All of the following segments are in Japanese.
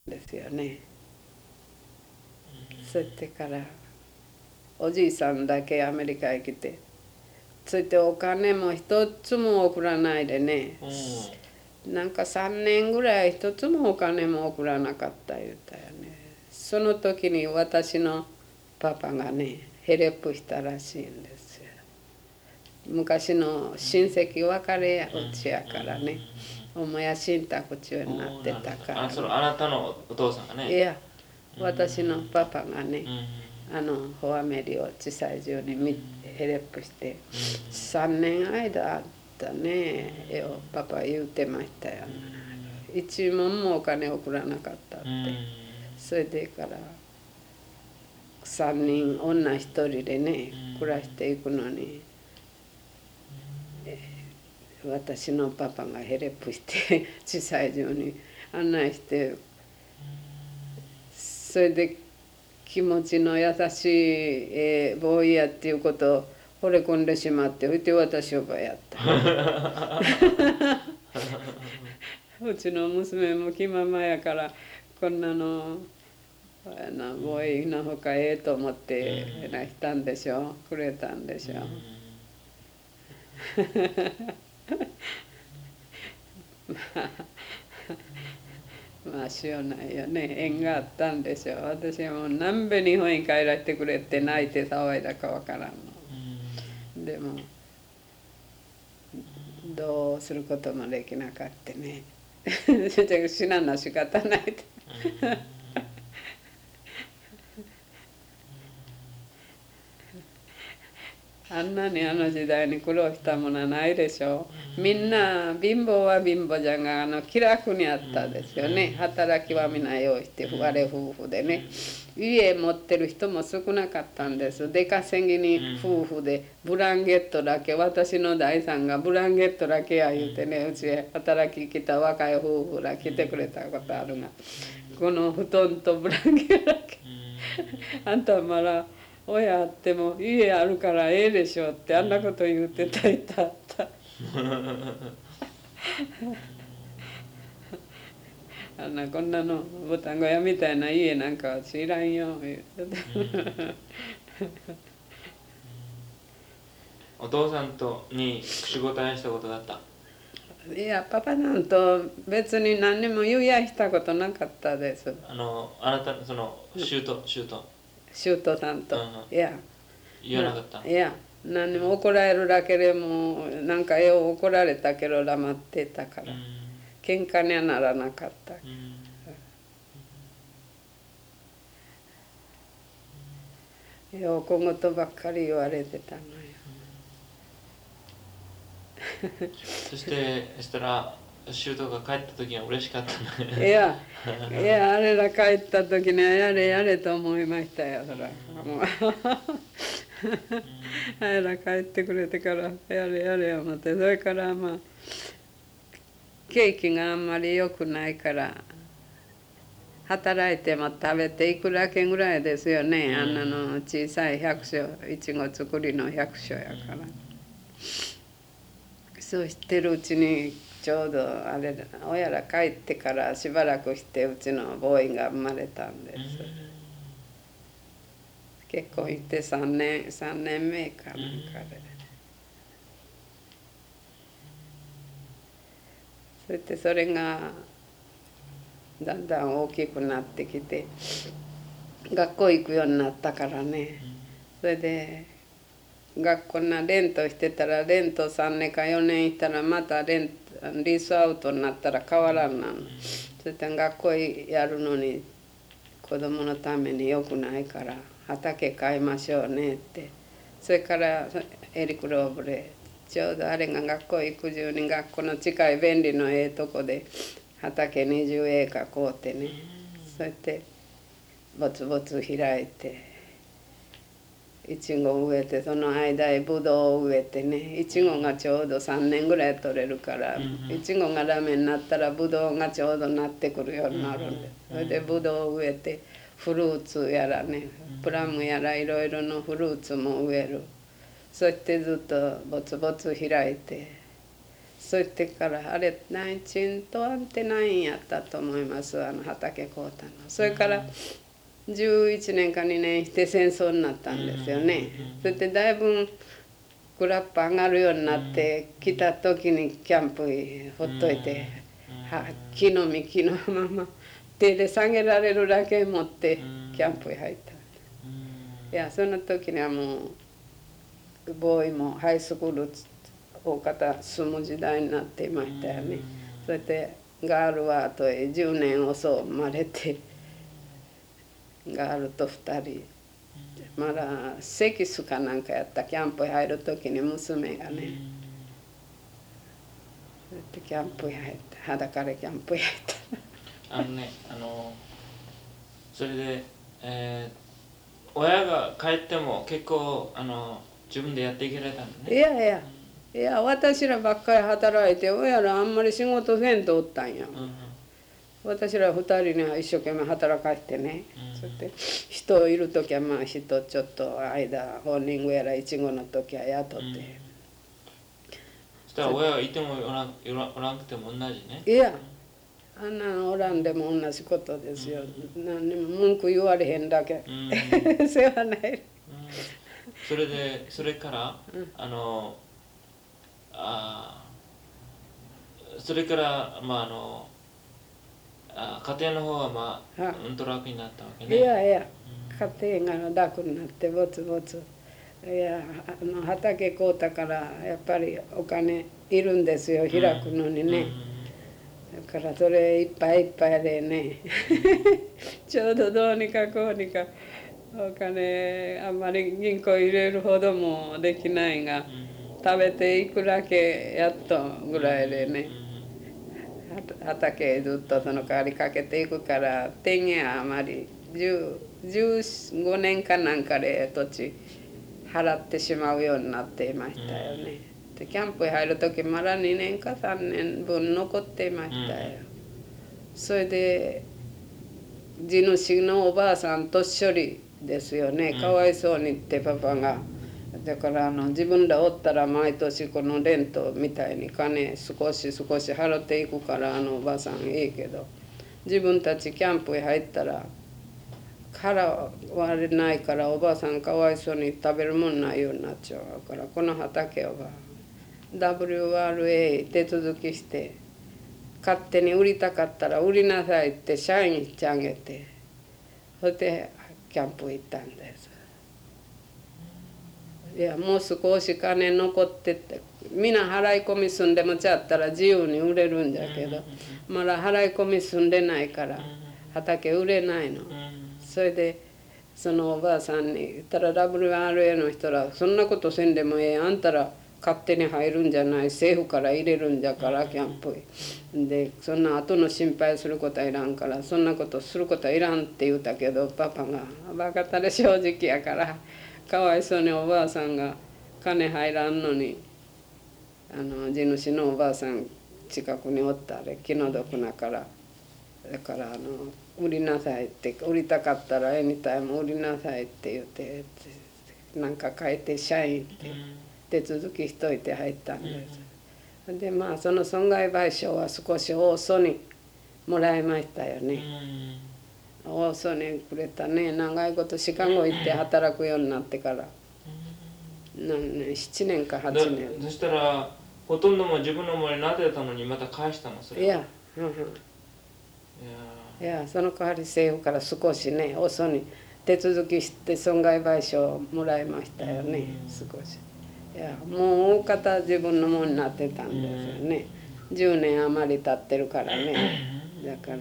ですよね。そうやってからおじいさんだけアメリカへ来て、そしてお金も一つも送らないでね、なんか3年ぐらい一つもお金も送らなかった言うたよね。その時に私のパパがねヘレプしたらしいんですよ。昔の親戚別れうちやからね、母や信託中になってたから、ね、 あなたのお父さんがね。 いや私のパパがね、フォアメリを小さい中にヘレプして3年間あったねよ、パパ言うてましたよ、一文もお金送らなかったって。それでから3人女1人でね暮らしていくのに、私のパパがヘレプして小さい中に案内して、それで気持ちの優しい、ボーイやっていうことを惚れ込んでしまって、それで私をやった。うちの娘も気ままやからこんなのボーイのほかええと思ってしたんでしょ、くれたんでしょ。まあしようないよね、縁があったんでしょう。私はもう何べ日本に帰らせてくれって泣いて騒いだかわからんの。でもどうすることもできなかったね。死なんの仕方ないって。あんなにあの時代に苦労したものはないでしょう。みんな貧乏は貧乏じゃが気楽にあったですよね。働きは皆用意して我夫婦でね、家持ってる人も少なかったんです。出稼ぎに夫婦でブランケットだけ、私の第三がブランケットだけや言うてね、うちへ働き来た若い夫婦が来てくれたことあるが、この布団とブランケットだけあんたまだ親あっても家あるからええでしょってあんなこと言ってたいたった。あんなこんなのボタン小屋みたいな家なんかは知らんよ言ってお父さんとに仕事にしたことがあった？ いやパパなんと別に何にも言うやしたことなかったです。 あなたそのシュートさんと、いや言わなかった？ いや何にも怒られるだけでもなんかよう怒られたけど黙ってたから、喧嘩にはならなかった。よう小言ばっかり言われてたのよ。 そしたらシュートが帰った時は嬉しかったね。いやあれら帰った時にはやれやれと思いましたよ、そら。もうあれら帰ってくれてからやれやれ思って、それからまあ景気があんまり良くないから働いても食べていくだけぐらいですよね、あんなの小さい百姓、いちご作りの百姓やから。そうしてるうちにちょうどあれ親ら帰ってからしばらくしてうちのボーイが生まれたんです。結婚して3年目かなんかで、そしてそれがだんだん大きくなってきて学校行くようになったからね。それで学校なレントしてたらレント3年か4年したらまたリースアウトになったら変わらんなの。そして学校やるのに子供のためによくないから畑買いましょうねって。それからエリクローブでちょうどあれが学校行く中に学校の近い便利のええとこで畑20エーカー買うてね、そうやってぼつぼつ開いていちごを植えて、その間へぶどうを植えてね、いちごがちょうど3年ぐらい取れるから、いちごがダメになったらぶどうがちょうどなってくるようになるんです。それでぶどうを植えてフルーツやらね、プラムやらいろいろのフルーツも植える。そしてずっとぼつぼつ開いてそう言ってからあれ内賃とアンテナインやったと思います、畑買うたの。それから11年か2年して戦争になったんですよね。それでだいぶグラップ上がるようになってきた時にキャンプほっといて、木の幹のまま手で下げられるだけ持ってキャンプへ入った。いやその時にはもうボーイもハイスクール大方住む時代になっていましたよね。それでガールはあと10年遅生まれて、ガールと2人まだセキスかなんかやったキャンプへ入る時に娘がね、それでキャンプへ入って裸でキャンプへ入った。 それで、親が帰っても結構自分でやっていけられたんだね。 いや私らばっかり働いて親らあんまり仕事せんとおったんや、私ら2人には一生懸命働かしてね、そして人いる時はまあ人ちょっと間ホーニングやらイチゴの時は雇って、 そしたら親がいてもおらんくても同じね。 いやあんなのおらんでも同じことですよ、何にも文句言われへんだけ、世話ない。 それから、それから家庭の方はうんと楽になったわけね。 いや家庭が楽になってぼつぼつ、いや畑買うたからやっぱりお金いるんですよ、開くのにね。だからそれいっぱいいっぱいでねちょうどどうにかこうにかお金あんまり銀行入れるほどもできないが、食べていくだけやっとぐらいでね、畑ずっとその代わりかけていくから、手にはあまり15年かなんかで土地払ってしまうようになっていましたよね。でキャンプへ入る時まだ2年か3年分残っていましたよ。それで地主のおばあさん年寄りですよね、かわいそうにってパパが。だから自分らおったら毎年このレントみたいに金少し少し払っていくからおばあさんいいけど、自分たちキャンプへ入ったら腹割れないからおばあさんかわいそうに食べるもんないようになっちゃうから、この畑は WRA 手続きして勝手に売りたかったら売りなさいって社員してあげて、それでキャンプ行ったんです。いやもう少し金残ってって皆払い込み済んでもちゃったら自由に売れるんじゃけど、まだ払い込み済んでないから畑売れないの。それでそのおばあさんに言ったら WRA の人らそんなことせんでもええ、あんたら勝手に入るんじゃない、政府から入れるんじゃからキャンプで、そんな後の心配することはいらんからそんなことすることはいらんって言うたけど、パパがバカたれ正直やからかわいそうにおばあさんが金入らんのに地主のおばあさん近くにおったら気の毒なから、だから売りなさいって、売りたかったらエニタイム売りなさいって言ってなんか書いて社員って手続きしといて入ったんです。でまあその損害賠償は少し多そうにもらいましたよね。多そうにくれたね。長いことシカゴ行って働くようになってから7年か8年。 そしたらほとんども自分のものになってたのにまた返したのそれ。 いやその代わり政府から少しね遅に手続きして損害賠償もらいましたよね、少し。いやもう大方自分のものになってたんですよね。10年余り経ってるからね。だから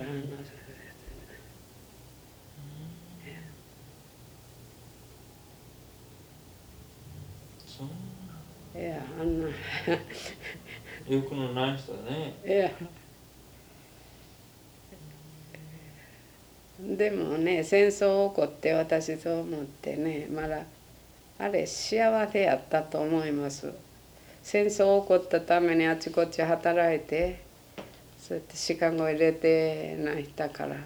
いや欲のない人だね。 いやでもね戦争起こって私そう思ってね、まだあれ幸せやったと思います。戦争起こったためにあちこち働いてそうやってシカゴ入れてないしたから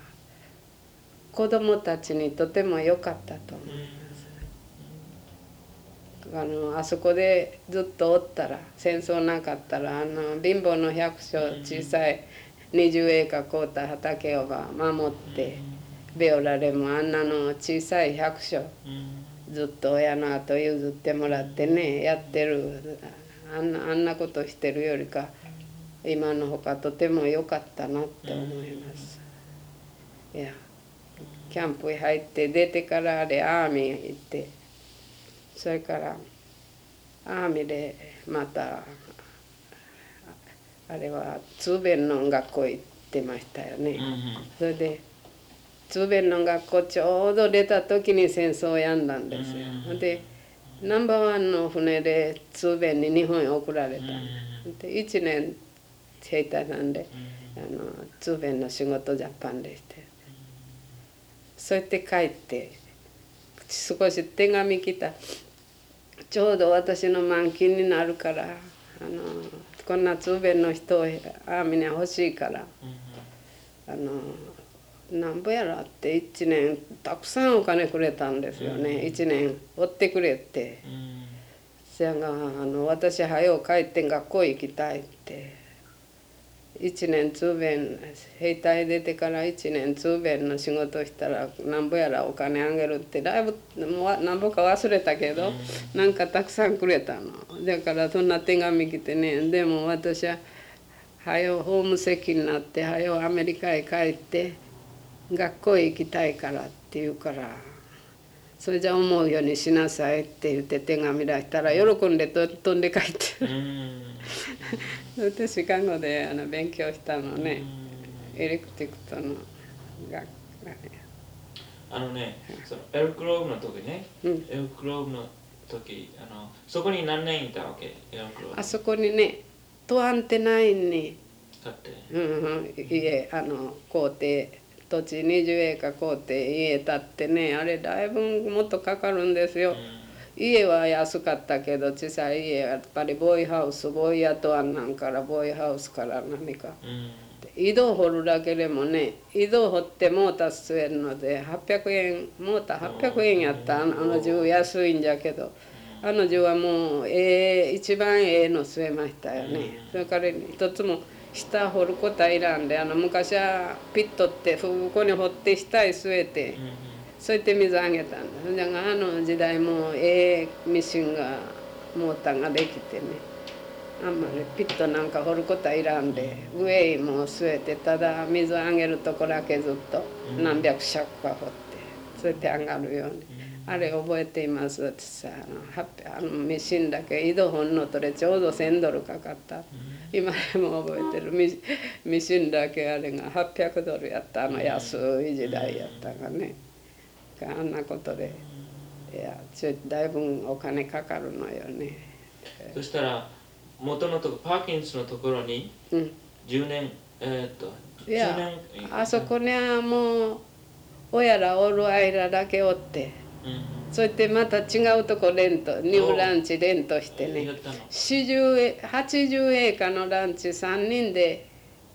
子供たちにとても良かったと思います。 あそこでずっとおったら戦争なかったら貧乏の百姓小さい20エーカー買うた畑を守ってベオラでもあんなの小さい百姓ずっと親の後譲ってもらってねやってるあんなことしてるよりか今のほかとても良かったなって思います。いやキャンプに入って出てからでアーミー行ってそれからアーミーでまたあれは通弁の学校行ってましたよね。それで通弁の学校ちょうど出た時に戦争をやんだんですよ。でナンバーワンの船で通弁に日本へ送られた。で1年兵隊なんで通弁の仕事ジャパンでして。そうやって帰って少し手紙来た。ちょうど私の満勤になるからこんな通弁の人をアーミーに欲しいからなんぼやらって1年たくさんお金くれたんですよね。1年追ってくれってそやが私早う帰って学校行きたいって1年通弁兵隊出てから1年通弁の仕事したらなんぼやらお金あげるってだいぶなんぼか忘れたけどなんかたくさんくれたの。だからそんな手紙来てねでも私は早うホーム籍になって早うアメリカへ帰って学校へ行きたいからって言うからそれじゃ思うようにしなさいって言って手紙出したら喜んで飛んで帰ってそれでシカゴで勉強したのねエレクティクトの学ねそのエルクローブの時ね、エルクローブの時そこに何年いたわけエルクローブあそこにねトアンテナインに買って家買うて土地20エーカー買うて家建ってねあれだいぶもっとかかるんですよ。家は安かったけど小さい家はやっぱりボーイハウスボーイヤトアンなんからボーイハウスから何か、井戸掘るだけでもね井戸掘ってモーター据えるので800円モーター800円やった銃安いんじゃけど銃はもう一番の据えましたよね。それから一つも下掘ることはいらんで昔はピットってここに掘って下へ据えて、そうやって水あげたんです。だから時代もミシンがモーターができてねあんまりピットなんか掘ることはいらんで上へも据えてただ水あげるとこだけずっと何百尺か掘ってそうやって上がるように。あれ覚えていますってさミシンだけ井戸掘んのとでちょうど1000ドルかかった。今でも覚えてるミシンだけあれが800ドルやった安い時代やったがねあんなことでいやだいぶお金かかるのよね。 そしたら元のとこパーキンスのところに10年いやあそこにはもう親らおる間だけおって、そうやってまた違うとこレントニューランチレントしてね80エーカーのランチ3人で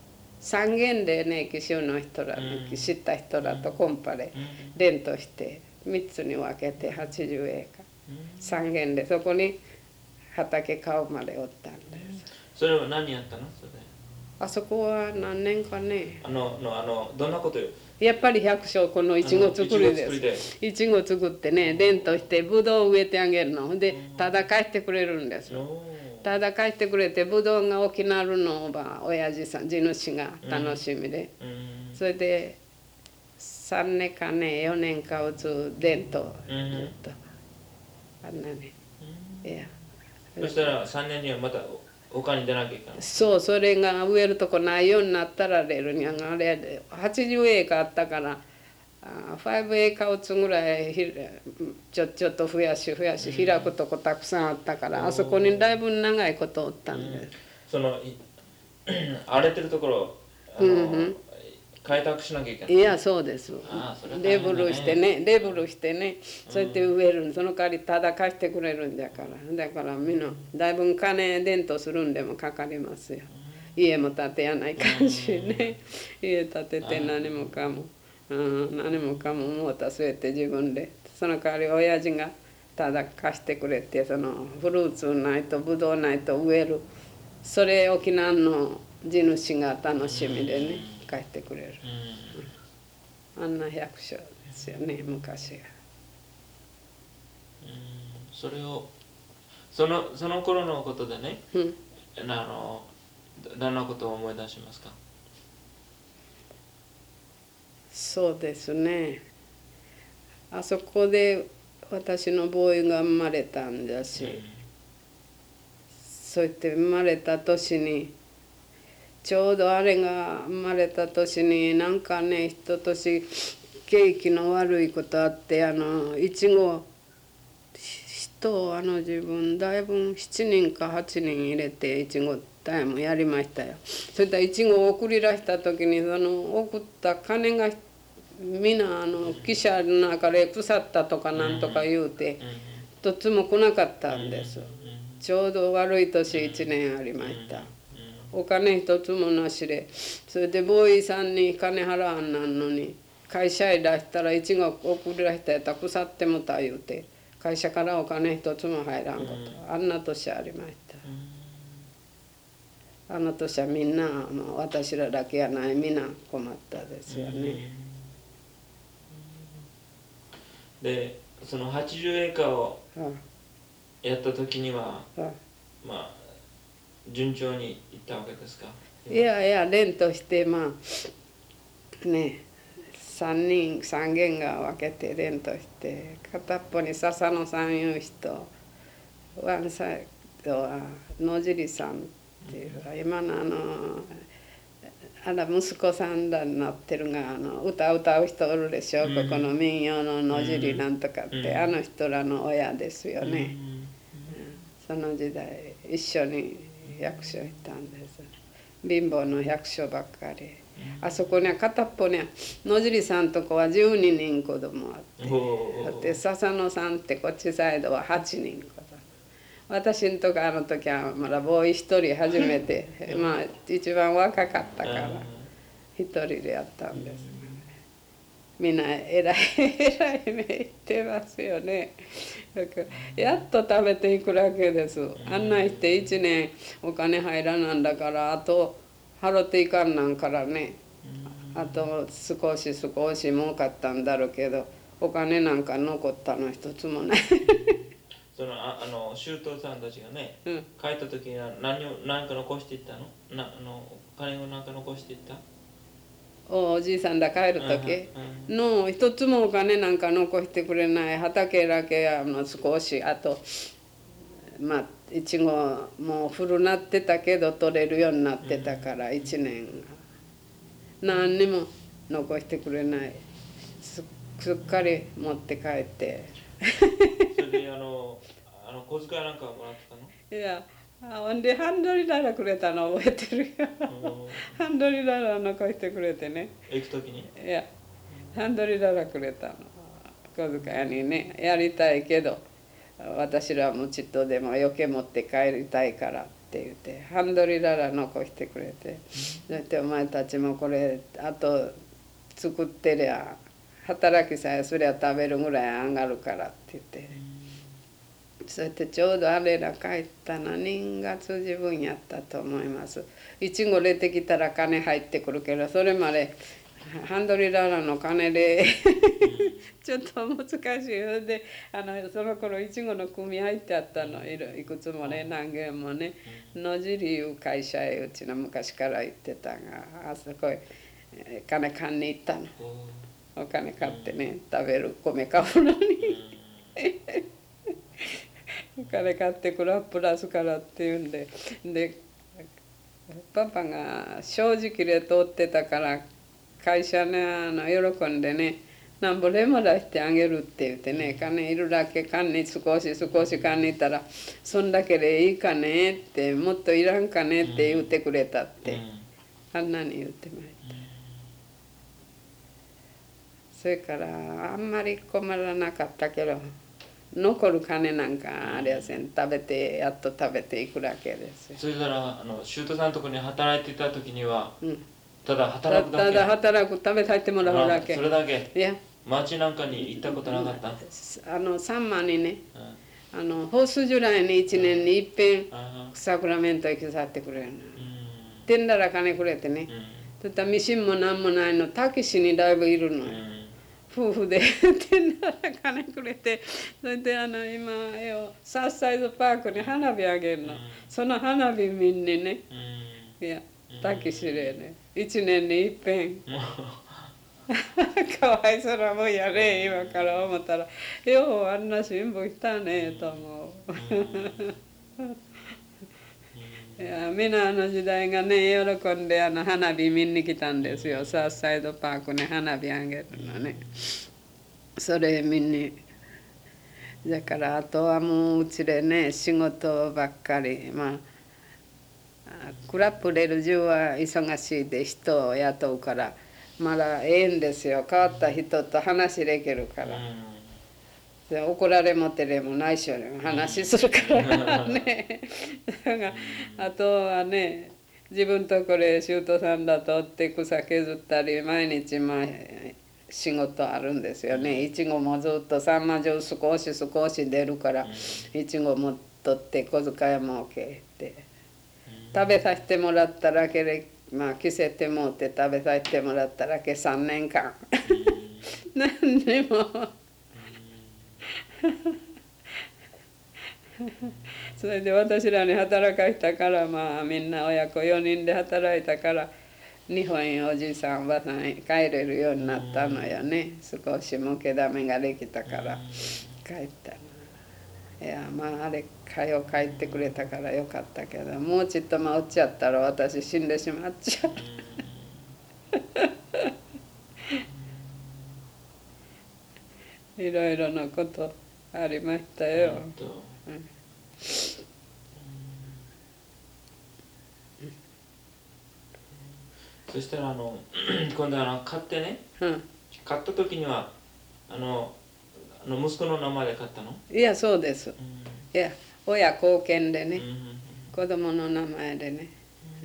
3軒でね紀州の人ら知った人らとコンパでレントして3つに分けて80エーカー3軒でそこに畑買うまでおったんです。 それは何やったのそれあそこは何年かねどんなことよやっぱり百姓このいちご作りです。いちご作ってねレントしてぶどう植えてあげるのでただ帰ってくれるんです。ただ帰ってくれてぶどうが大きなるのを親父さん地主が楽しみで、それで3年かね4年か打つ伝統ずっとあんなねいやそしたら3年にはまた他に出なきゃいけない。 そうそれが植えるとこないようになったられるにゃがあれ80エーカーあったから5エーカー打つぐらいちょっと増やし開くとこたくさんあったからあそこにだいぶ長いことおったんです。 その荒れてるところ開拓しなきゃいけない。 いやそうです。レブルしてねそうやって植えるその代わりただ貸してくれるんだからみんなだいぶ金伝統するんでもかかりますよ。家も建てやないかんしね家建てて何もかももうた据えて自分でその代わり親父がただ貸してくれて、そのフルーツないとブドウないと植える、それ沖縄の地主が楽しみでね貸してくれる、あんな百姓ですよね昔が。 それをその頃のことでね、どんなことを思い出しますか？ そうですね、あそこで私のボーイが生まれたんだし、そうやって生まれた年にちょうどあれが生まれた年になんかね一年景気の悪いことあって、いちご人を自分だいぶ7人か8人入れていちごタイムやりましたよ。それからいちごを送り出した時にその送った金がみんな汽車の中で腐ったとかなんとか言うて一つも来なかったんです。ちょうど悪い年1年ありました。お金一つもなしで、それでボーイさんに金払わんなんのに会社へ出したらいちご送り出したやったら腐ってもた言うて会社からお金一つも入らんこと、あんな年ありました。あの年はみんな、私らだけやないみんな困ったですよね。 でその80エーカーをやった時には、まあ順調にいったわけですか？ いやいや連としてね3軒が分けて連として片っぽに笹野さんいう人、ワンサイドは野尻さんっていう今の息子さんだになってるが歌う人おるでしょ、ここの民謡の野尻なんとかって、あの人らの親ですよね。その時代一緒に百姓いたんです。貧乏の百姓ばっかり。あそこには片っぽには野尻さんとこは12人子供あって、で笹野さんってこっちサイドは8人子供。私んとこあの時はまだボーイ1人初めて一番若かったから1人でやったんです。みんな偉い目言ってますよね。やっと食べていくだけです。案内して1年お金入らなんだからあと払っていかんなんからね、あと少し儲かったんだろうけどお金なんか残ったの一つもない。 その周東さんたちがね、帰った時には何か残していったの？金を何か残していった？ おじいさんだ帰る時の一つもお金なんか残してくれない。畑だけ少し、あといちごもう古なってたけど取れるようになってたから1年何にも残してくれない。すっかり持って帰ってそれで小遣いなんかもらってたの？ いや、ほんでハンドリダラくれたの覚えてるよ。ハンドリダラ残してくれてね。 行く時に？ いや、ハンドリダラくれたの。小遣いにね、やりたいけど私らもちっとでも余計持って帰りたいからって言ってハンドリダラ残してくれて、そしてお前たちもこれあと作ってりゃ働きさえすりゃ食べるぐらい上がるからって言って、そしてちょうどあれら帰ったの2月自分やったと思います。いちご出てきたら金入ってくるけどそれまでハンドリダラの金でちょっと難しい。でその頃いちごの組合ってあったの、いくつもね何軒もね。野尻いう会社へうちの昔から行ってたが、あそこへ金買いに行ったの。お金買ってね食べる米買うのにお金買ってくらプラスからっていうんでパパが正直で通ってたから会社ね喜んでねなんぼでも出してあげるって言ってね、金いるだけ缶に少し缶にいたらそんだけでいいかねって、もっといらんかねって言ってくれたって、あんなに言ってました。それからあんまり困らなかったけど残る金なんかありゃせん、やっと食べていくだけです。 それからシュートさんのところに働いてた時には、ただ働くだけ？ ただ働く、食べさせてもらうだけ。 それだけ？ いや町なんかに行ったことなかった？ サンマにね、ホースジュライに1年に一遍サクラメント行き去ってくれるの。てんだら金くれてね。そしたらミシンもなんもないの、タキシにだいぶいるのよ。夫婦でてんだら金くれて、それで今サースサイドパークに花火あげるの。その花火見んにね、いやタキシでね、1年に一遍。かわいそうなもんやね、今から思ったら。ようあんな辛抱したねと思う。いやみんな時代がね、喜んで花火見に来たんですよ。サースサイドパークに花火あげるのね。それ見に。だからあとはもううちでね、仕事ばっかり。まあクラップレル中は忙しいで人を雇うから。まだええんですよ。変わった人と話できるから。怒られもてれもないしょに話するからね。あとはね、自分とこれシュートさんだとって草削ったり毎日仕事あるんですよね。いちごもずっとサンマジュース少し出るからいちごも取って小遣いも受けて食べさせてもらっただけで着せてもって食べさせてもらっただけ3年間何にもそれで私らに働かしたからみんな親子4人で働いたから日本へおじいさんおばさんへ帰れるようになったのよね。少しもけだめができたから帰ったの。いやあれ帰ってくれたからよかったけど、もうちっと落ちちゃったら私死んでしまっちゃう。いろいろなことありましたよ。 そしたら今度買ってね、買った時には息子の名前で買ったの？ いやそうです。いや親後見でね、子供の名前でね。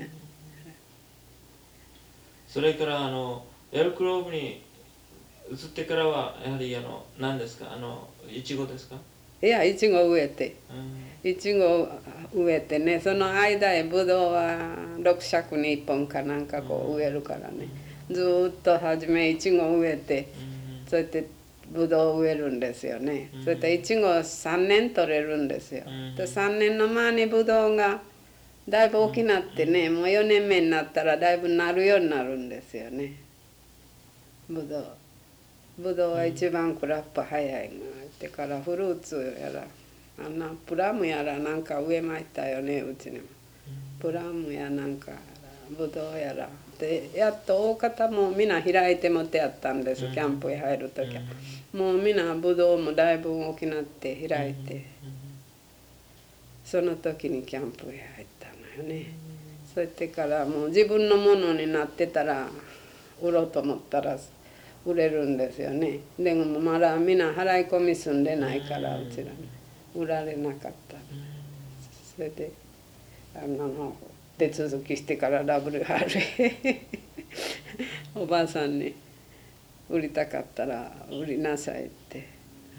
それからエルクローブに移ってからはやはり何ですか、イチゴですか？ いやイチゴ植えて、イチゴ植えてね、その間へブドウは6尺に1本かなんかこう植えるからね、ずっと初めイチゴ植えて、そうやってブドウ植えるんですよね。それとイチゴ3年取れるんですよ。で3年の前にブドウがだいぶ大きなってね、もう4年目になったらだいぶなるようになるんですよね。ブドウは一番クラップ早いがってからフルーツやらプラムやらなんか植えましたよね、うちにも。プラムやなんかブドウやらでやっと大方もうみんな開いてもってやったんです、キャンプへ入る時は。もうみんなブドウもだいぶ大きなって開いて、その時にキャンプへ入ったのよね。そうやってからもう自分のものになってたら売ろうと思ったら売れるんですよね。でもまだみんな払い込み済んでないからうちらに売られなかった。それで手続きしてからWRA おばあさんに売りたかったら売りなさいって。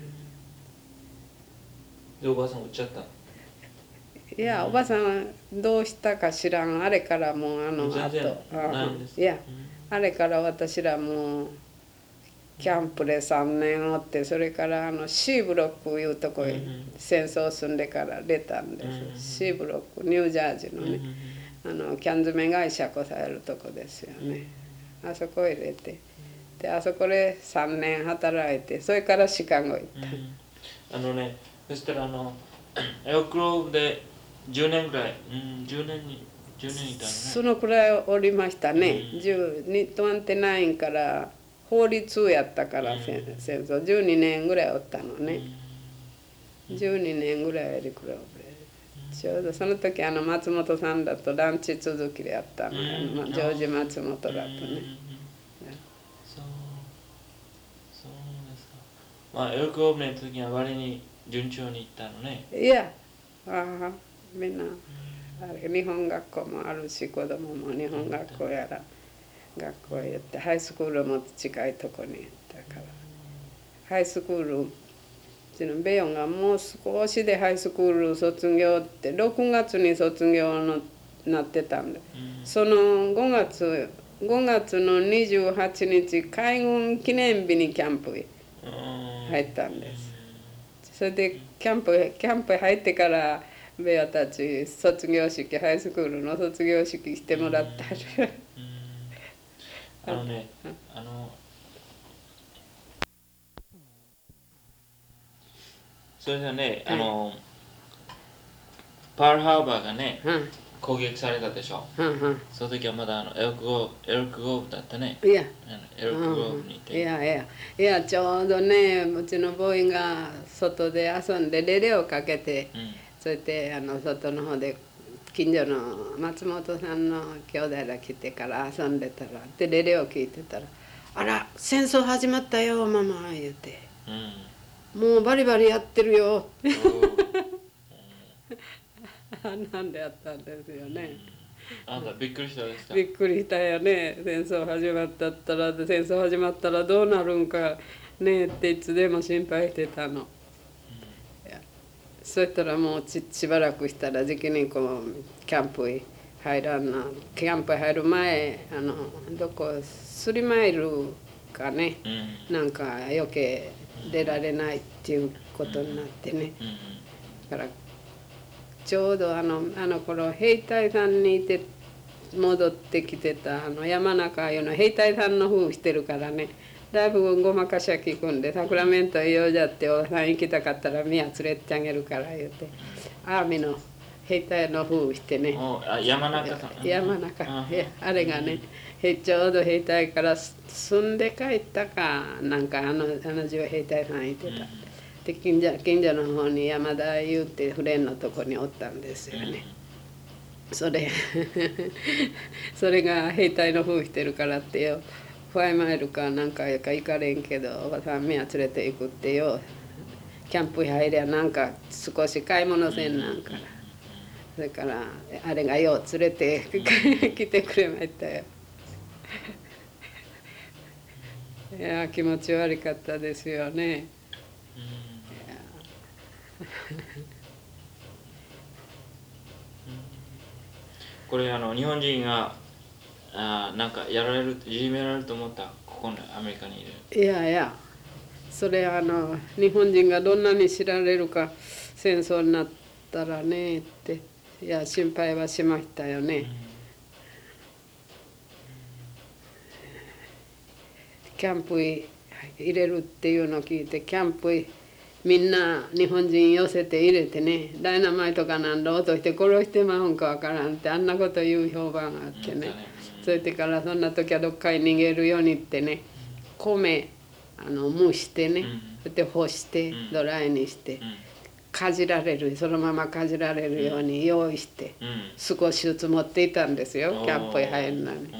でおばあさん売っちゃった？ いやおばさんはどうしたか知らん。あれからもう全然ないんですか？ いやあれから私らもうキャンプで3年おって、それからC ブロックいうとこへ戦争住んでから出たんです。C ブロックニュージャージーのね、キャン詰め会社こさえるとこですよね。あそこへ入れて、であそこで3年働いて、それからシカゴ行った。 そしたらエオクローブで10年ぐらい、10年いたのね。 そのくらいおりましたね。29から法律やったから戦争12年ぐらいおったのね。12年ぐらいエリクローブでちょうどその時松本さんだとランチ続きでやったのよ、ジョージ松本だとね。 そうですか。エルクローブの時は割に順調にいったのね。 いやみんな日本学校もあるし、子供も日本学校やら学校へ行って、ハイスクールも近いとこに行ったから。 ハイスクールうちのベヨンがもう少しでハイスクール卒業って6月に卒業のなってたんで、その5月の28日海軍記念日にキャンプへ入ったんです。それでキャンプ入ってからベヨたち卒業式ハイスクールの卒業式してもらったり。 それでね、パールハーバーがね、攻撃されたでしょ。その時はまだエルクゴーブだったね。エルクゴーブにいて。 いや、ちょうどね、うちのボーイが外で遊んでレレをかけて、それで外の方で近所の松本さんの兄弟が来てから遊んでたら、でレレを聞いてたら、あら、戦争始まったよ、ママ、言うて。もうバリバリやってるよ。なんでやったんですよね。 あんたびっくりしたですか？ びっくりしたよね。戦争始まったらどうなるんかねっていつでも心配してたの。そしたらもうしばらくしたら時期にこうキャンプへ入る前どこ3マイルかね、なんか余計出られないっていうことになってね。だからちょうどあの頃兵隊さんにいて戻ってきてた山中いうの兵隊さんの風してるからね、だいぶごまかしゃ聞くんで、サクラメントへ用じゃっておばさん行きたかったら宮連れてあげるから言うて、アーミーの兵隊の風してね、 山中あれがね、ちょうど兵隊から住んで帰ったかなんか字は兵隊さんいてた。で近所の方に山田言うてフレンのとこにおったんですよね。それが兵隊の風してるからってよ、ファイマイルかなんか行かれんけどおばさん宮連れて行くってよ、キャンプ入りゃなんか少し買い物せんなんから、それからあれがよう連れて来てくれましたよ。いや気持ち悪かったですよね。 これ日本人がなんかいじめられると思った。ここのアメリカにいる。 いやそれ日本人がどんなに知られるか戦争になったらねって心配はしましたよね。キャンプへ入れるっていうのを聞いてキャンプへみんな日本人寄せて入れてね、ダイナマイトかなんだ落として殺してまうんかわからんってあんなこと言う評判があってね、それでからそんな時はどっかに逃げるようにってね、米蒸してね、それで干してドライにしてかじられる、そのままかじられるように用意して少しずつ持っていたんですよ、キャンプへ入るのに。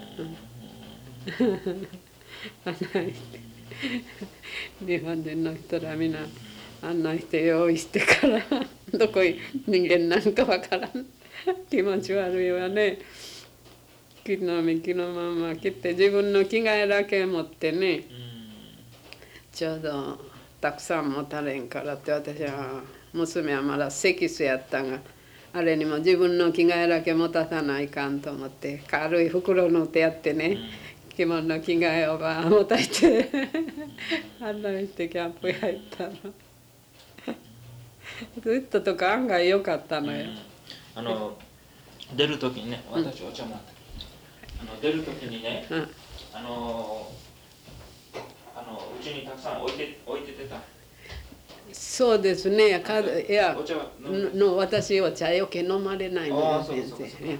日本人の人らみんな案内して用意してからどこへ人間なんかわからん気持ち悪いわね。気のまま来て自分の着替えだけ持ってね、ちょうどたくさん持たれんからって、私は娘はまだセキスやったが、あれにも自分の着替えだけ持たさないかんと思って軽い袋のってやってね、着物の着替えを持たいて案内してキャンプへ入ったの。ずっととか案外良かったのよ。 出る時にね、私お茶もらった出る時にね、うちにたくさん置いて出た。 そうですね。いや私お茶余計飲まれないので全然。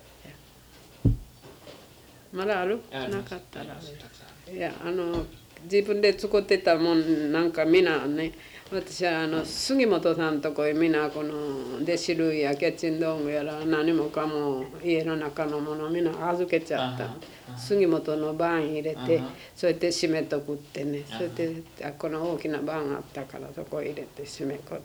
まだある？なかったら。いや自分で作ってたもんなんかみんなね、私は杉本さんとこへみんなこのデシ類やキッチン道具やら何もかも家の中のものみんな預けちゃった。杉本のバン入れてそれで閉めとくってね、それでこの大きなバンあったからそこ入れて閉めこって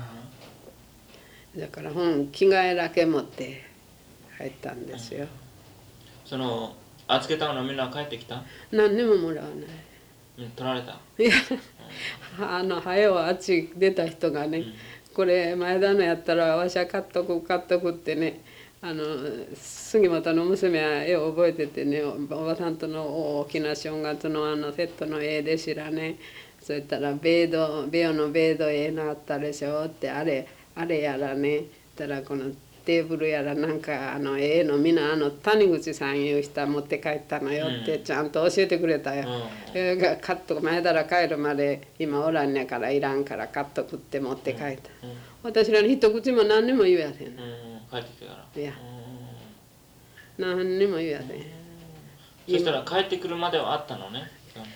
、だから着替えだけ持って入ったんですよ。 その預けたのみんな帰ってきた？ 何にももらわない。 取られた？ いや早うあっち出た人がね、これ前田のやったらわしは買っとくってね、杉本の娘は絵を覚えててね、おばさんとの大きな正月のセットの絵でしらね、そう言ったら米オの米ド絵のあったでしょって、あれやらね、たらこのテーブルやらなんか絵のみんな谷口さんいう人は持って帰ったのよってちゃんと教えてくれたよ。買っとく前だら帰るまで今おらんやからいらんから買っとくって持って帰った。私らに一口も何にも言うやせん。 帰ってきてから。 いや、何にも言うやせん。 そしたら帰ってくるまではあったのね。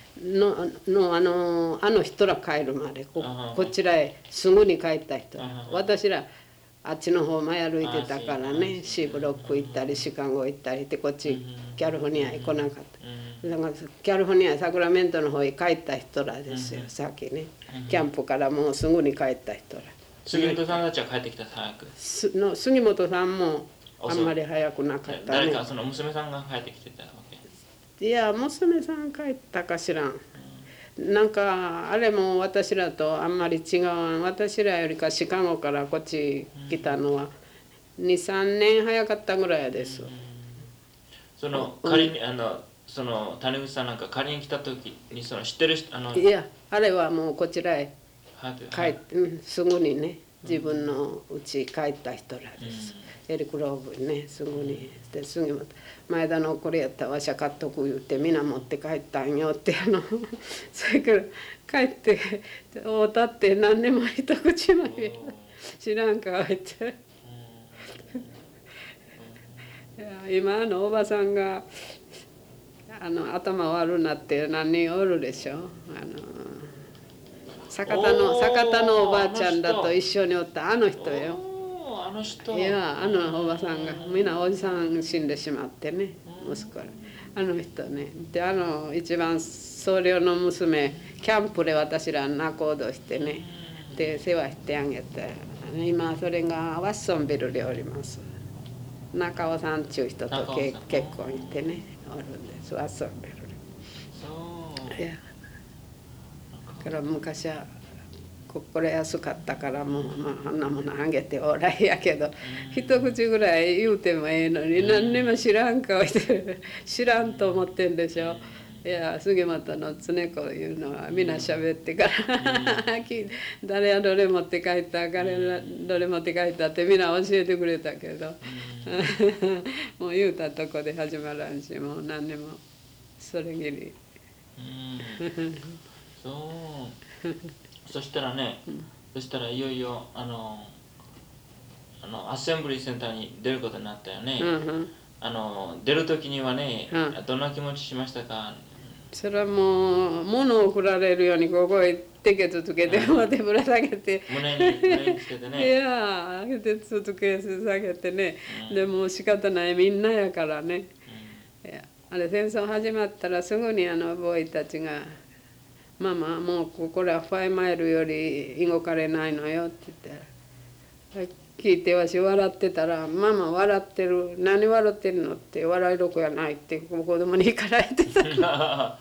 人ら帰るまでこちらへすぐに帰った人。私らあっちの方前歩いてたからね、シーブロック行ったりシカゴ行ったりってこっちキャリフォルニアへ来なかった。だからキャリフォルニアサクラメントの方へ帰った人らですよ、先ね。キャンプからもうすぐに帰った人ら。 杉本さんたちは帰ってきた早く。 杉本さんもあんまり早くなかったね。 誰かその娘さんが帰ってきてたわけ。 いや、娘さん帰ったかしらん。なんかあれも私らとあんまり違う。私らよりかシカゴからこっち来たのは2、3年早かったぐらいです。 その仮にその谷口さんなんか仮に来た時に知ってる人いや、あれはもうこちらへ帰って、すぐにね自分の家帰った人らです。エリクローブにねすぐにで杉本前田のこれやったらわしゃ買っとく言ってみんな持って帰ったんよってそれから帰って会うたって何にも一口も言えない知らんか言っていや今おばさんが頭悪なって何人おるでしょ。酒田のおばあちゃんだと一緒におったあの人よ。いやおばさんがみんなおじさん死んでしまってね、息子ら人ね。で一番僧侶の娘キャンプで私ら仲人してね、で世話してあげて、今それがワッソンビルでおります。中尾さんちゅう人と結婚してねおるんです、ワッソンビルで。いやだから昔はこれ安かったからもうあんなものあげておらいやけど、一口ぐらい言うてもええのに何にも知らん顔して知らんと思ってんでしょ。いや杉本の常子いうのはみんな喋ってから誰やどれ持って帰った誰どれ持って帰ったってみんな教えてくれたけどもう言うたとこで始まらんしもう何にもそれぎり。 そしたらね、そしたらいよいよアッセンブリーセンターに出ることになったよね。出る時にはね、どんな気持ちしましたか。 それはもう物を送られるようにここへ手け続けて手ぶら下げて胸につけてね。 いやあげて続け下げてね、でも仕方ないみんなやからね。あれ戦争始まったらすぐにボーイたちが「ママもうここら5マイルより動かれないのよ」って言って聞いてわし笑ってたら「ママ笑ってる何笑ってるの?」って「笑いどこやない」って子供にから言ってた。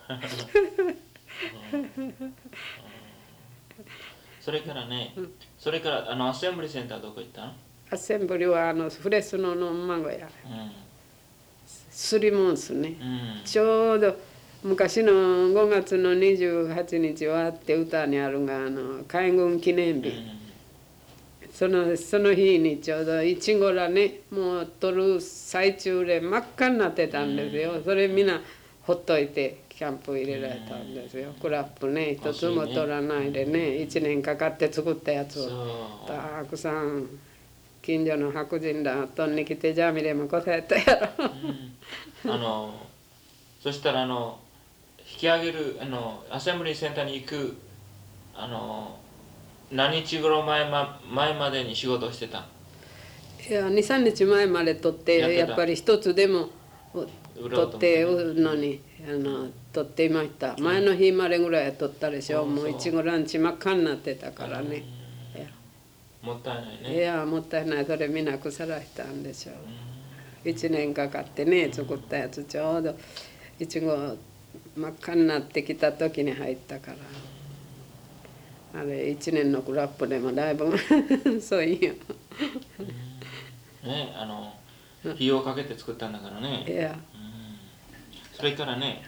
それからね、それからアッセンブリーセンターどこ行ったの？ アッセンブリはフレスノの孫や、スリモンスね、ちょうど昔の5月の28日はって歌にあるが海軍記念日、その日にちょうどイチゴらねもう取る最中で真っ赤になってたんですよ。それみんなほっといてキャンプ入れられたんですよ。クラップね一つも取らないでね1年かかって作ったやつをたくさん近所の白人ら取んに来てジャミレも答えたやろ。 そしたら引き上げるアッセンブリーセンターに行く何日頃前までに仕事をしてた？ いや 2,3 日前まで取ってやっぱり一つでも取って売るのに取っていました。前の日までぐらい取ったでしょ。もういちごランチ真っ赤になってたからね。 もったいないね。 いやもったいない。それみんな腐らしたんでしょう。1年かかってね作ったやつちょうどいちご真っ赤になってきた時に入ったから。 あれ1年のクラップでもだいぶそういよ。 ね、費用かけて作ったんだからね。 いや、 それからね、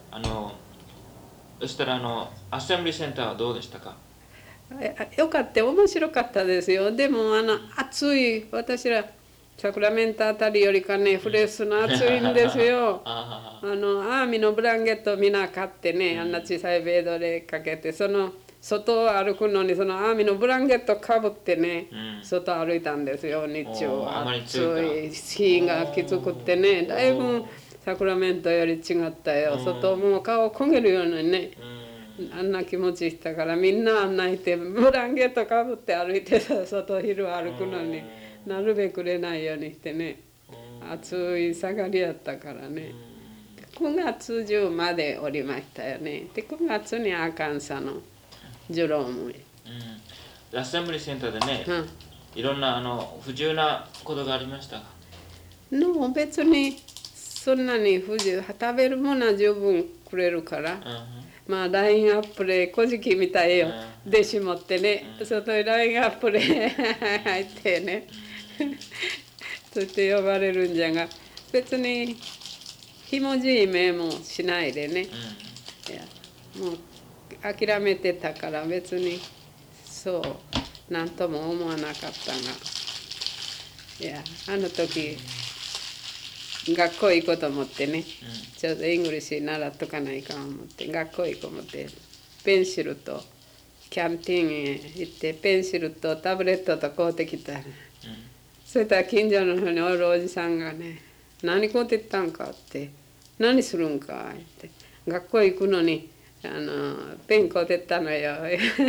そしたらアッセンブリーセンターはどうでしたか？ よかった面白かったですよ。でも暑い私らサクラメントあたりよりかねフレスの暑いんですよ。アーミーのブランケットみんな買ってね、あんな小さいベッドでかけてその外を歩くのにそのアーミーのブランケットかぶってね、外歩いたんですよ日中。暑い日がきつくってね、だいぶサクラメントより違ったよ。外もう顔焦げるようにね、あんな気持ちしたからみんなあんないてブランケットかぶって歩いてた。外昼歩くのになるべくれないようにしてね、暑い盛りやったからね。9月中までおりましたよね。で9月にアカンサのジュロームへ。 アッセンブリーセンターでね、いろんな不自由なことがありましたか？ の別にそんなに不自由、食べるものは十分くれるから、まあラインアップで小じきみたいよ、弟子持ってね、外にラインアップで入ってねそして呼ばれるんじゃが、別にひもじい目もしないでね、いやもう諦めてたから別にそう何とも思わなかったが、いやあの時学校行こうと思ってね、ちょうどイングリッシュ習っとかないか思って学校行こう思ってペンシルとキャンティーンへ行ってペンシルとタブレットと買うてきた、そしたら近所の方におるおじさんがね「何買うてったんか?」って「何するんか?」って「学校行くのにペン買うてったのよ」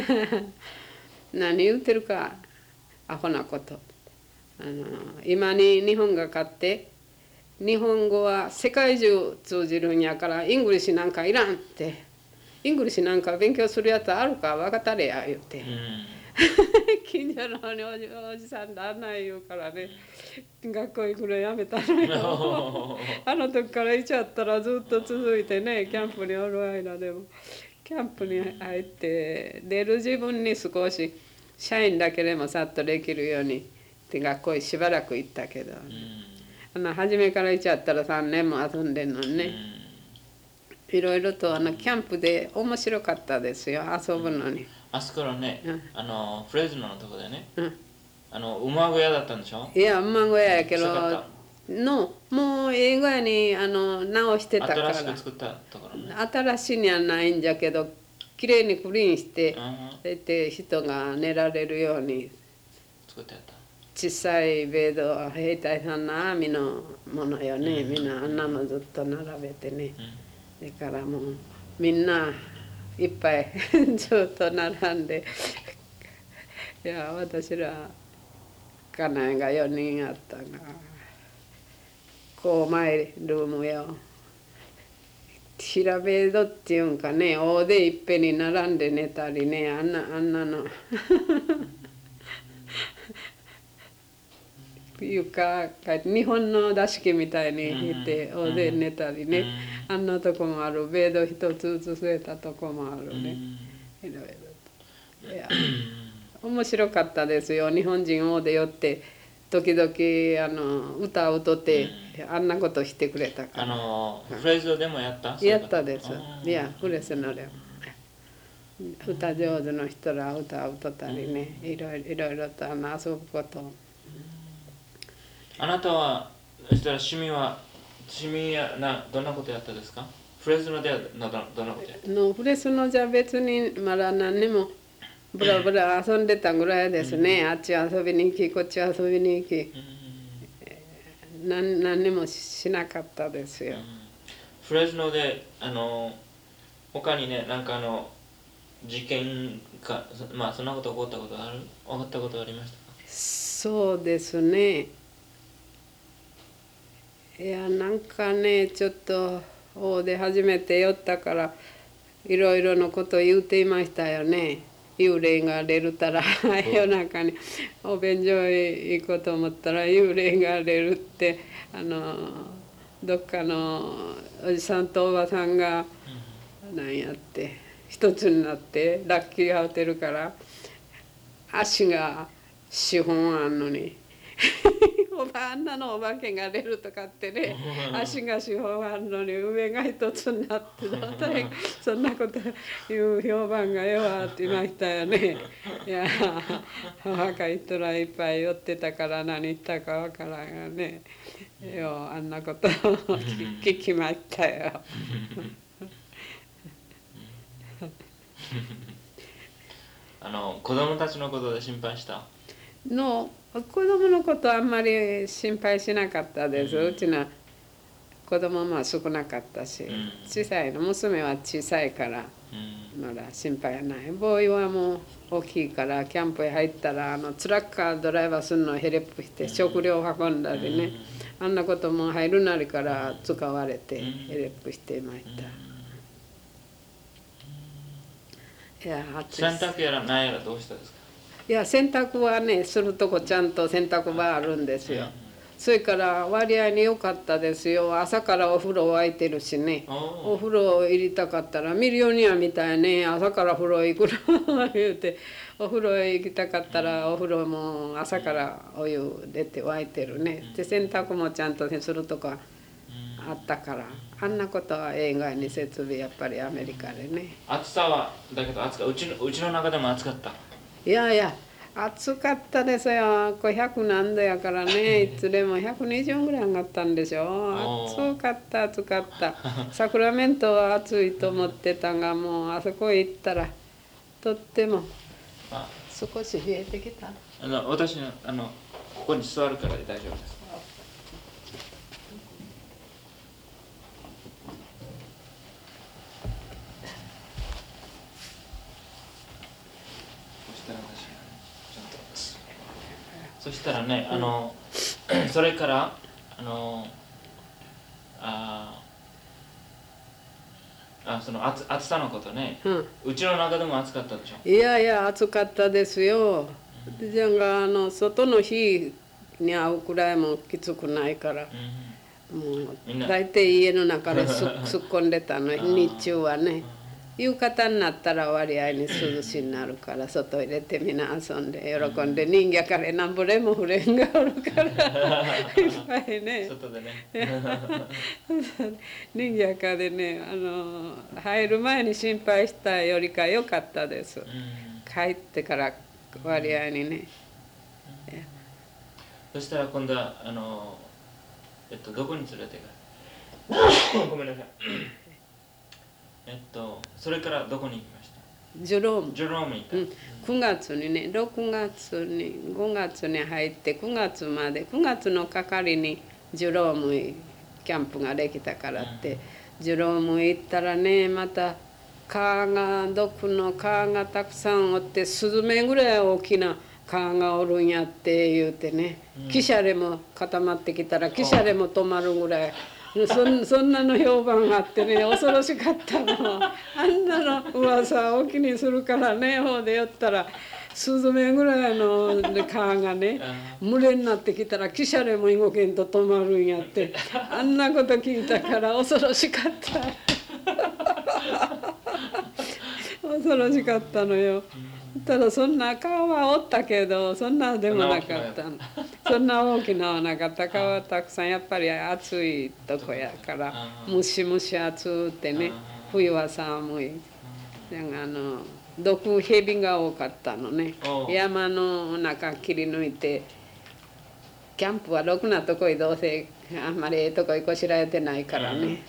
何言うてるかアホなこと。今に日本が勝って日本語は世界中通じるんやからイングリッシュなんかいらんって、イングリッシュなんか勉強するやつあるか分かったれや言うて、近所の方におじさんであんなん言うからね学校行くのやめたのよあの時からいちゃったらずっと続いてね、キャンプにおる間でもキャンプに入って出る自分に少し社員だけでもさっとできるようにって学校へしばらく行ったけど、初めからいちゃったら3年も遊んでんのにね、いろいろとキャンプで面白かったですよ、遊ぶのに。 あそこのね、フレズノのとこでね、馬小屋だったんでしょ？ いや馬小屋やけどもう英語屋に直してたから、 新しく作ったところね。 新しいにはないんじゃけどきれいにクリーンしてで人が寝られるように作ってやった。 小さいベッドは兵隊さんのアーミーのものよね、みんなあんなのずっと並べてね、だからもうみんないっぱいずっと並んでいや私ら家内が4人あったがこう前ルームよ平ベッドっていうんかね、大でいっぺんに並んで寝たりね、あんなの床日本の座敷みたいにいて大勢寝たりね、あんなとこもある、ベッド一つずつ据えたとこもあるね、いろいろと。いや面白かったですよ、日本人大で寄って時々歌を歌ってあんなことしてくれたから。 フレーズでもやった？ やったです。いやフレスノでも歌上手の人ら歌を歌ったりね、いろいろと遊ぶこと。 あなたはしたら趣味どんなことやったですか？フレスノではどんなことやった？ フレスノじゃ別にまだ何にもブラブラ遊んでたぐらいですね、あっち遊びに行きこっち遊びに行き、何にもしなかったですよ。 フレスノで他にねなんか事件かまあそんなこと起こったことありましたか？ そうですね、いやなんかねちょっと大で初めて寄ったからいろいろのこと言うていましたよね。幽霊が出るたら夜中にお便所へ行こうと思ったら幽霊が出るってどっかのおじさんとおばさんがなんやって一つになってラッキーアウてるから足が4本あんのにあんなのお化けが出るとかってね足が4本あるのに上が一つになってそんなこと言う評判がよわって言いましたよね。いや母が言ったらいっぱい寄ってたから何言ったかわからんがねよあんなことを聞きましたよ。 子供たちのことで心配したの子供のことはあんまり心配しなかったです。うちの子供も少なかったし、小さいの娘は小さいからまだ心配はない。ボーイはもう大きいからキャンプへ入ったらトラッカードライバーするのをヘルプして食料を運んだりね、あんなことも入るなりから使われてヘルプしていました。いや洗濯やら何やらどうしたんですか。 いや洗濯はねするとこちゃんと洗濯場あるんですよ。それから割合に良かったですよ。朝からお風呂沸いてるしね、お風呂入りたかったらミリオニアみたいね朝から風呂行くの言うてお風呂行きたかったらお風呂も朝からお湯出て沸いてるね。で洗濯もちゃんとするとこあったからあんなことは映画に設備やっぱりアメリカでね。 暑さはだけどうちの中でも暑かった。 いやいや暑かったですよ。これ100何度やからねいつでも120ぐらい上がったんでしょ。暑かった暑かった。サクラメントは暑いと思ってたがもうあそこへ行ったらとっても少し冷えてきた。 私ここに座るから大丈夫です。そしたらね、それからその暑さのことね、うちの中でも暑かったでしょ。 いやいや暑かったですよ。じゃが外の日に会うくらいもきつくないから、もう大体家の中ですっ込んでたの日中はね。夕方になったら割合に涼しになるから外入れてみんな遊んで喜んで人魚からなんぼでもフレンがおるからいっぱいね外でね人魚かでね入る前に心配したよりか良かったです。帰ってから割合にね。 そしたら今度はどこに連れてかごめんなさい。それからどこに行きました。 ジョローム行った、 9月にね6月に5月に入って9月まで9月の係にジョロームキャンプができたからって、ジョローム行ったらねまた毒の蚊がたくさんおってスズメぐらい大きな蚊がおるんやって言うてね、汽車でも固まってきたら汽車でも止まるぐらいそんなの評判があってね恐ろしかったの。あんなの噂を気にするからね方で寄ったらスズメぐらいの蚊がね群れになってきたら汽車でも動けんと止まるんやってあんなこと聞いたから恐ろしかった恐ろしかったのよ。ただそんな蚊はおったけどそんなでもなかったの。そんな大きなはなかった。蚊はたくさんやっぱり暑いとこやからムシムシ暑ってね冬は寒い。毒蛇が多かったのね。山の中切り抜いてキャンプはろくなとこへどうせあんまりええとこへこしらえてないからね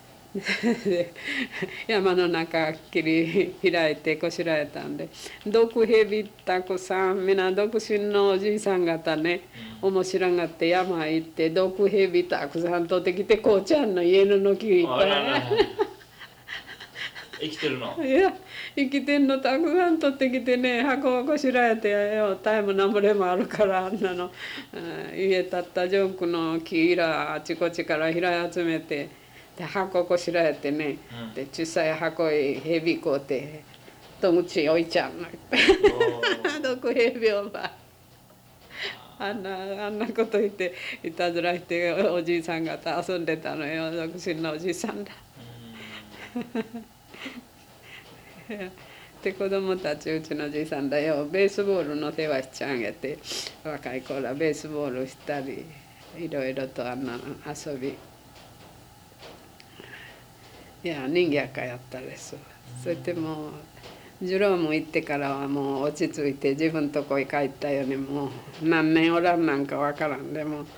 山の中切り開いてこしらえたんで毒蛇たくさんみんな独身のおじいさん方ね面白がって山へ行って毒蛇たくさん取ってきてこうちゃんの家の軒いっぱい生きてるの。 いや生きてんのたくさん取ってきてね箱をこしらえてよタイムなんぼでもあるからあんなの家建ったジョンクの木らあちこちから拾い集めてで箱こしらえてね、で小さい箱へ蛇こうて戸口置いちゃうの毒蛇おばあんなこと言っていたずらしておじいさん方遊んでたのよ独身のおじいさんだで子供たちうちのじいさんだよベースボールの世話しちゃあげて若い頃はベースボールしたりいろいろと遊びいや賑やかやったです。それでもうジュローム行ってからはもう落ち着いて自分とこへ帰ったよねもう何年おらんなんかわからんでも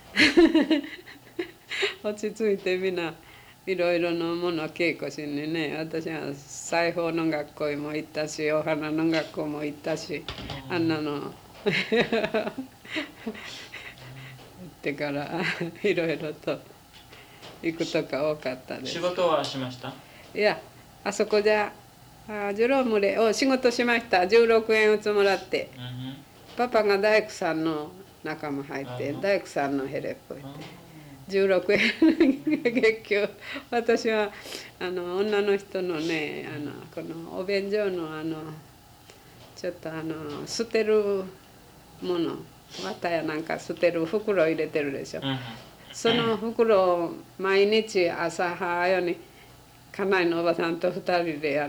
落ち着いてみんないろいろなもの稽古しにね私は裁縫の学校へも行ったしお花の学校も行ったしあんなの行ってからいろいろと行くとか多かったです。 仕事はしました？ いやあそこじゃジュロームで仕事しました。16円うつもらって、パパが大工さんの仲間入って大工さんのヘレっぽいて16円月給私は女の人のねこのお便所のちょっと捨てるもの綿やなんか捨てる袋入れてるでしょ、その袋を毎日朝早に家内のおばさんと2人で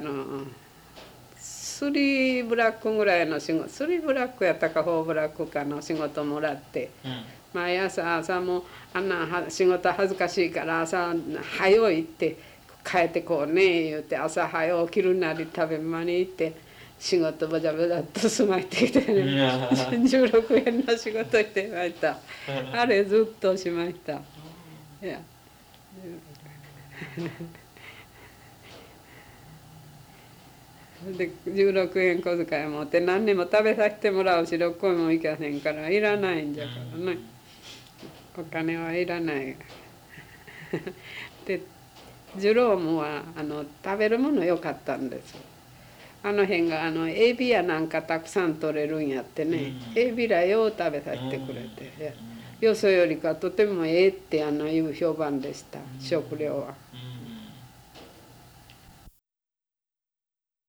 3ブラックぐらいの仕事3ブラックやったか4ブラックかの仕事もらって、毎朝もあんな仕事恥ずかしいから朝早いって帰ってこうね言うて朝早起きるなり食べ間に行って仕事ばじゃばじゃっと済まいてきてね16円の仕事してました。あれずっとしました。いやで16円小遣い持って何にも食べさせてもらうしどこも行かへんからいらないんじゃからねお金はいらないでジュロームは食べるもの良かったんです。辺がエビやなんかたくさん取れるんやってね、エビらよう食べさせてくれて、よそよりかとてもええっていう評判でした、食料は。